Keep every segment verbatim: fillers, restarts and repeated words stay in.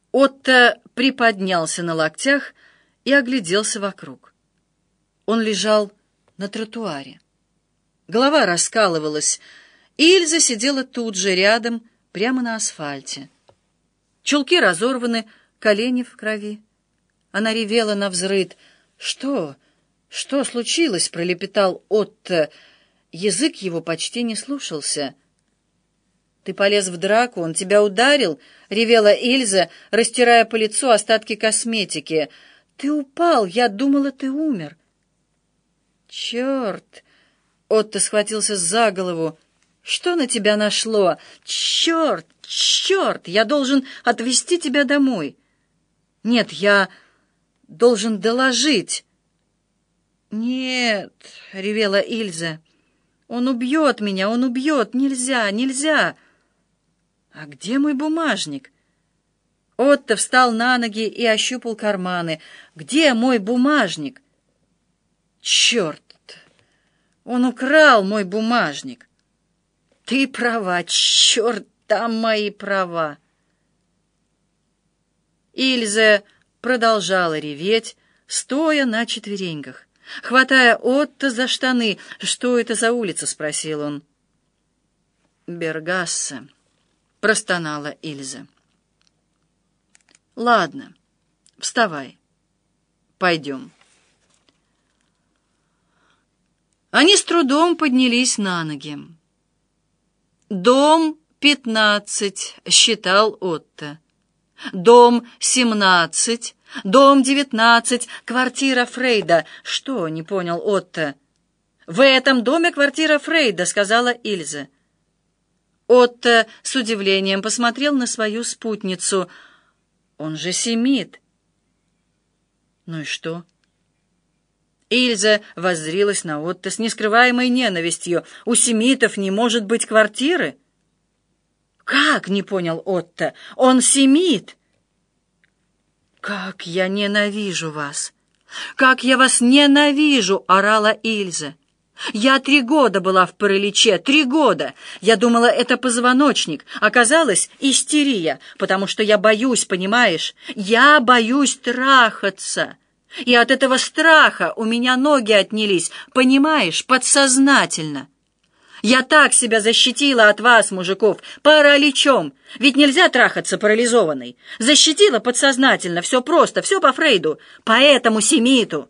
Отто приподнялся на локтях и огляделся вокруг. Он лежал на тротуаре. Голова раскалывалась, и Ильза сидела тут же, рядом, прямо на асфальте. Чулки разорваны, колени в крови. Она ревела навзрыд. «Что? Что случилось?» — пролепетал Отто. Язык его почти не слушался. «Ты полез в драку, он тебя ударил?» — ревела Ильза, растирая по лицу остатки косметики. «Ты упал, я думала, ты умер». «Черт!» — Отто схватился за голову. «Что на тебя нашло? Черт! Черт! Я должен отвезти тебя домой. Нет, я должен доложить». «Нет!» — ревела Ильза. «Он убьет меня, он убьет! Нельзя, нельзя!» «А где мой бумажник?» Отто встал на ноги и ощупал карманы. «Где мой бумажник?» «Черт! Он украл мой бумажник!» «Ты права! Черт, там мои права!» Ильза продолжала реветь, стоя на четвереньках, хватая Отто за штаны. «Что это за улица?» — спросил он. «Бергассе», — простонала Ильза. «Ладно, вставай. Пойдем». Они с трудом поднялись на ноги. «Дом пятнадцать», — считал Отто. «Дом семнадцать, дом девятнадцать, квартира Фрейда». «Что?» — не понял Отто. «В этом доме квартира Фрейда», — сказала Ильза. Отто с удивлением посмотрел на свою спутницу. «Он же семит». «Ну и что?» Ильза воззрилась на Отто с нескрываемой ненавистью. «У семитов не может быть квартиры?» «Как?» — не понял Отто. «Он семит!» «Как я ненавижу вас! Как я вас ненавижу!» — орала Ильза. «Я три года была в параличе, три года! Я думала, это позвоночник. Оказалось, истерия, потому что я боюсь, понимаешь? Я боюсь трахаться. И от этого страха у меня ноги отнялись, понимаешь, подсознательно. Я так себя защитила от вас, мужиков, параличом. Ведь нельзя трахаться парализованной. Защитила подсознательно, все просто, все по Фрейду, по этому семиту».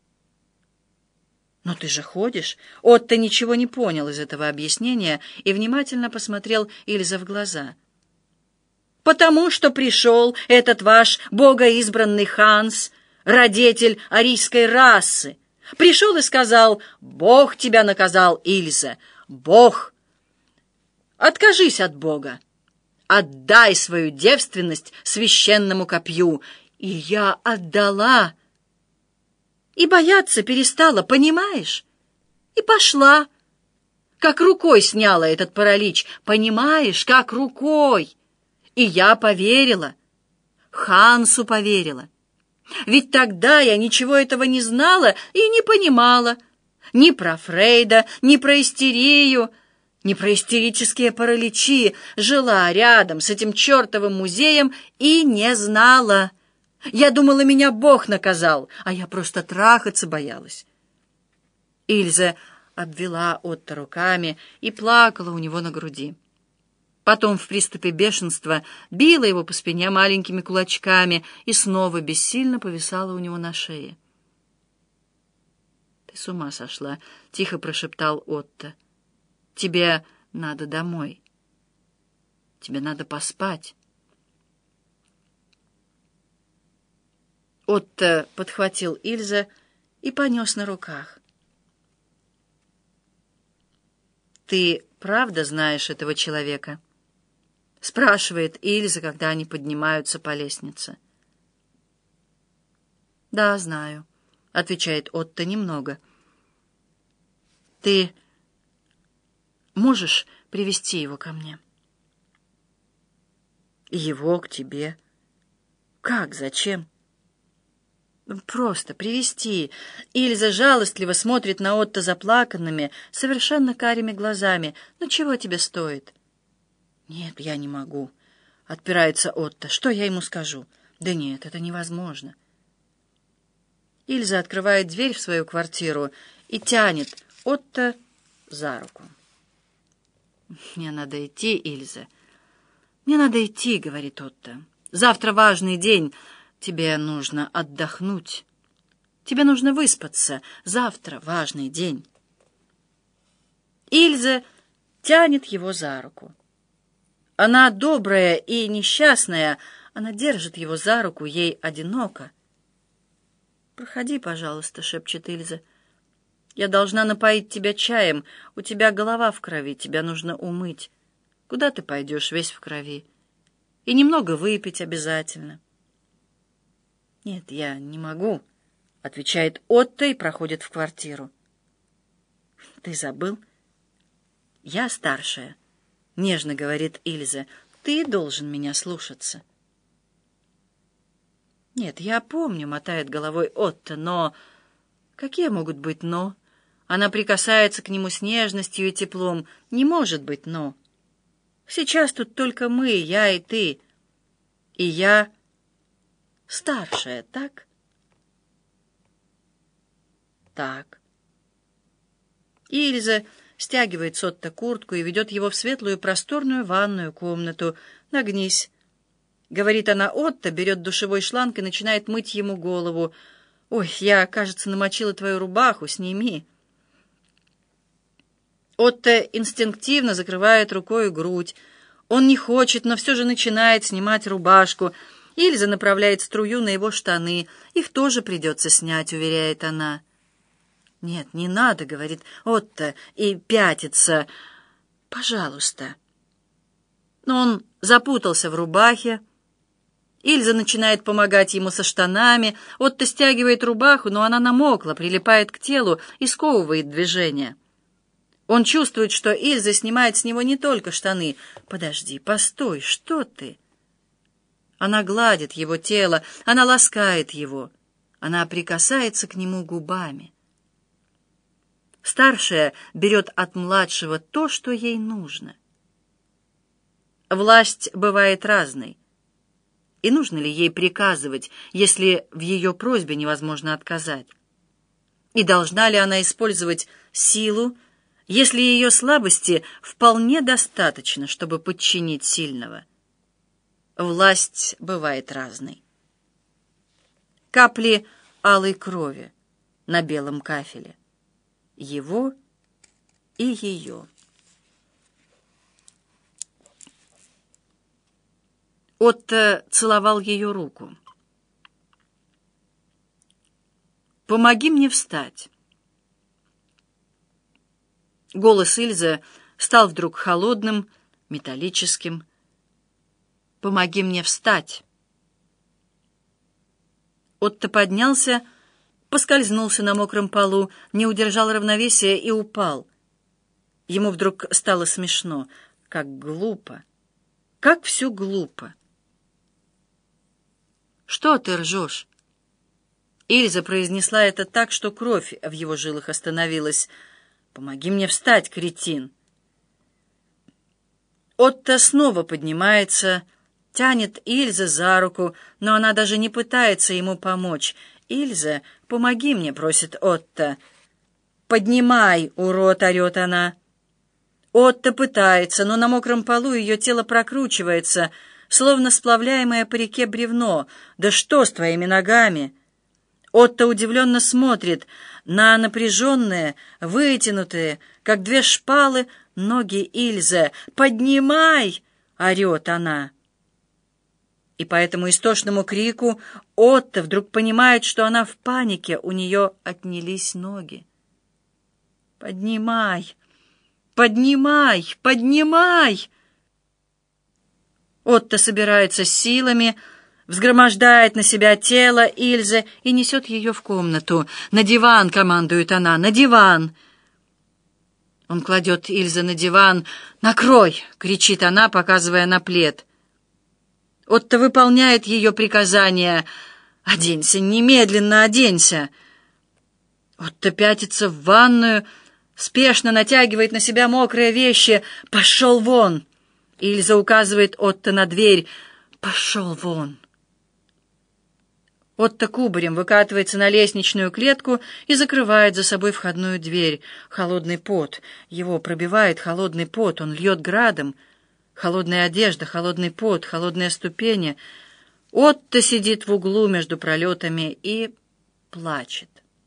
«Но ты же ходишь». Отто ничего не понял из этого объяснения и внимательно посмотрел Ильзе в глаза. «Потому что пришел этот ваш богоизбранный Ханс, родитель арийской расы. Пришел и сказал: Бог тебя наказал, Ильза, Бог. Откажись от Бога, отдай свою девственность священному копью». И я отдала. И бояться перестала, понимаешь? И пошла. Как рукой сняла этот паралич, понимаешь, как рукой. И я поверила, Хансу поверила. Ведь тогда я ничего этого не знала и не понимала. Ни про Фрейда, ни про истерию, ни про истерические параличи. Жила рядом с этим чертовым музеем и не знала. Я думала, меня Бог наказал, а я просто трахаться боялась. Ильза обвела Отто руками и плакала у него на груди. Потом в приступе бешенства била его по спине маленькими кулачками и снова бессильно повисала у него на шее. «Ты с ума сошла», — тихо прошептал Отто. «Тебе надо домой. Тебе надо поспать». Отто подхватил Ильза и понес на руках. «Ты правда знаешь этого человека?» — спрашивает Ильза, когда они поднимаются по лестнице. «Да, знаю», — отвечает Отто немного. «Ты можешь привести его ко мне?» «Его к тебе? Как? Зачем?» «Просто привести». Ильза жалостливо смотрит на Отто заплаканными, совершенно карими глазами. «Ну чего тебе стоит?» «Нет, я не могу. отпирается Отто. «Что я ему скажу?» «Да нет, это невозможно». Ильза открывает дверь в свою квартиру и тянет Отто за руку. «Мне надо идти, Ильза. Мне надо идти», — говорит Отто. «Завтра важный день. Тебе нужно отдохнуть. Тебе нужно выспаться. Завтра важный день». Ильза тянет его за руку. Она добрая и несчастная. Она держит его за руку, ей одиноко. «Проходи, пожалуйста», — шепчет Ильза. «Я должна напоить тебя чаем. У тебя голова в крови, тебя нужно умыть. Куда ты пойдешь, весь в крови? И немного выпить обязательно». «Нет, я не могу», — отвечает Отто и проходит в квартиру. «Ты забыл? Я старшая», — нежно говорит Ильза. «Ты должен меня слушаться». «Нет, я помню», — мотает головой Отто, «но...» «Какие могут быть «но»?» Она прикасается к нему с нежностью и теплом. «Не может быть «но». Сейчас тут только мы, я и ты. И я старшая, так?» «Так». Ильза стягивает с Отто куртку и ведет его в светлую просторную ванную комнату. «Нагнись», — говорит она Отто, берет душевой шланг и начинает мыть ему голову. «Ой, я, кажется, намочила твою рубаху, сними». Отто инстинктивно закрывает рукой грудь. Он не хочет, но все же начинает снимать рубашку. Ильза направляет струю на его штаны. «Их тоже придется снять», — уверяет она. «Нет, не надо», — говорит Отто и пятится. «Пожалуйста». Но он запутался в рубахе. Ильза начинает помогать ему со штанами. Отто стягивает рубаху, но она намокла, прилипает к телу и сковывает движение. Он чувствует, что Ильза снимает с него не только штаны. «Подожди, постой, что ты?» Она гладит его тело, она ласкает его. Она прикасается к нему губами. Старшая берет от младшего то, что ей нужно. Власть бывает разной. И нужно ли ей приказывать, если в ее просьбе невозможно отказать? И должна ли она использовать силу, если ее слабости вполне достаточно, чтобы подчинить сильного? Власть бывает разной. Капли алой крови на белом кафеле. Его и ее. Отто целовал ее руку. «Помоги мне встать». Голос Ильзы стал вдруг холодным, металлическим. «Помоги мне встать». Отто поднялся, поскользнулся на мокром полу, не удержал равновесия и упал. Ему вдруг стало смешно. Как глупо! Как все глупо! «Что ты ржешь?» Ильза произнесла это так, что кровь в его жилах остановилась. «Помоги мне встать, кретин!» Отто снова поднимается, тянет Ильза за руку, но она даже не пытается ему помочь. «Ильза, помоги мне», — просит Отто. «Поднимай, урод!» — орет она. Отто пытается, но на мокром полу ее тело прокручивается, словно сплавляемое по реке бревно. «Да что с твоими ногами?» Отто удивленно смотрит на напряженные, вытянутые, как две шпалы, ноги Ильзы. «Поднимай!» — орет она. И по этому истошному крику Отто вдруг понимает, что она в панике, у нее отнялись ноги. «Поднимай! Поднимай! Поднимай!» Отто собирается с силами, взгромождает на себя тело Ильзы и несет ее в комнату. «На диван!» — командует она. «На диван!» Он кладет Ильзу на диван. «Накрой!» — кричит она, показывая на плед. Отто выполняет ее приказание. «Оденься, немедленно оденься!» Отто пятится в ванную, спешно натягивает на себя мокрые вещи. «Пошел вон!» Ильза указывает Отто на дверь. «Пошел вон!» Отто кубарем выкатывается на лестничную клетку и закрывает за собой входную дверь. Холодный пот. Его пробивает холодный пот. Он льет градом. Холодная одежда, холодный пот, холодные ступени. Отто сидит в углу между пролетами и плачет.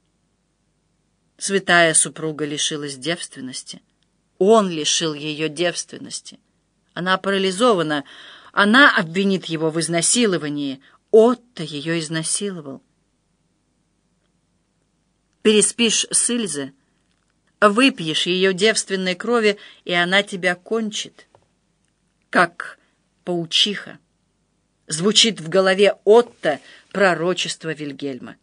Святая супруга лишилась девственности. Он лишил ее девственности. Она парализована. Она обвинит его в изнасиловании. Отто ее изнасиловал. Переспишь с Ильзе, выпьешь ее девственной крови, и она тебя кончит, как паучиха. Звучит в голове Отто пророчество Вильгельма.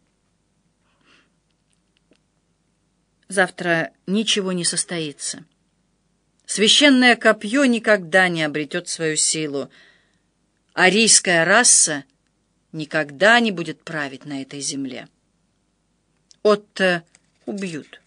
Завтра ничего не состоится. Священное копье никогда не обретет свою силу. Арийская раса никогда не будет править на этой земле. Отто убьют.